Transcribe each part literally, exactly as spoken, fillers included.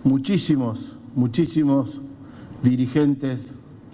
muchísimos, muchísimos dirigentes,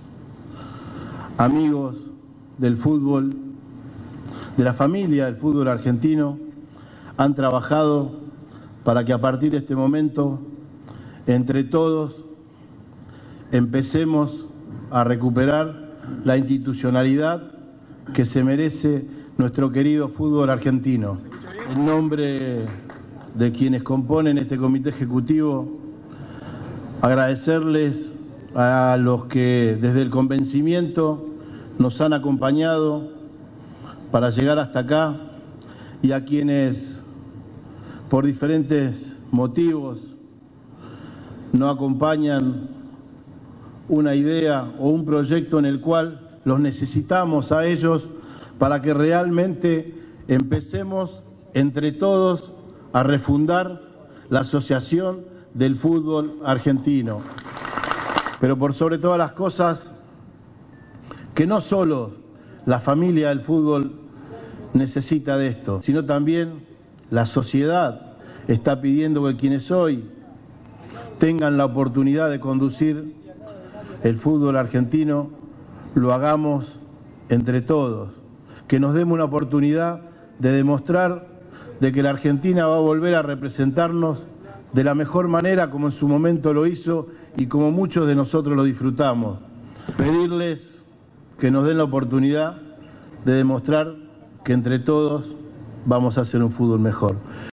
amigos del fútbol, de la familia del fútbol argentino, han trabajado para que a partir de este momento, entre todos, empecemos a recuperar la institucionalidad que se merece nuestro querido fútbol argentino. En nombre de quienes componen este comité ejecutivo, agradecerles a los que desde el convencimiento nos han acompañado para llegar hasta acá y a quienes por diferentes motivos no acompañan una idea o un proyecto en el cual los necesitamos a ellos para que realmente empecemos entre todos a refundar la Asociación del Fútbol Argentino. Pero por sobre todas las cosas, que no solo la familia del fútbol necesita de esto, sino también la sociedad está pidiendo que quienes hoy tengan la oportunidad de conducir el fútbol argentino, lo hagamos entre todos, que nos demos una oportunidad de demostrar de que la Argentina va a volver a representarnos de la mejor manera como en su momento lo hizo y como muchos de nosotros lo disfrutamos. Pedirles que nos den la oportunidad de demostrar que entre todos vamos a hacer un fútbol mejor.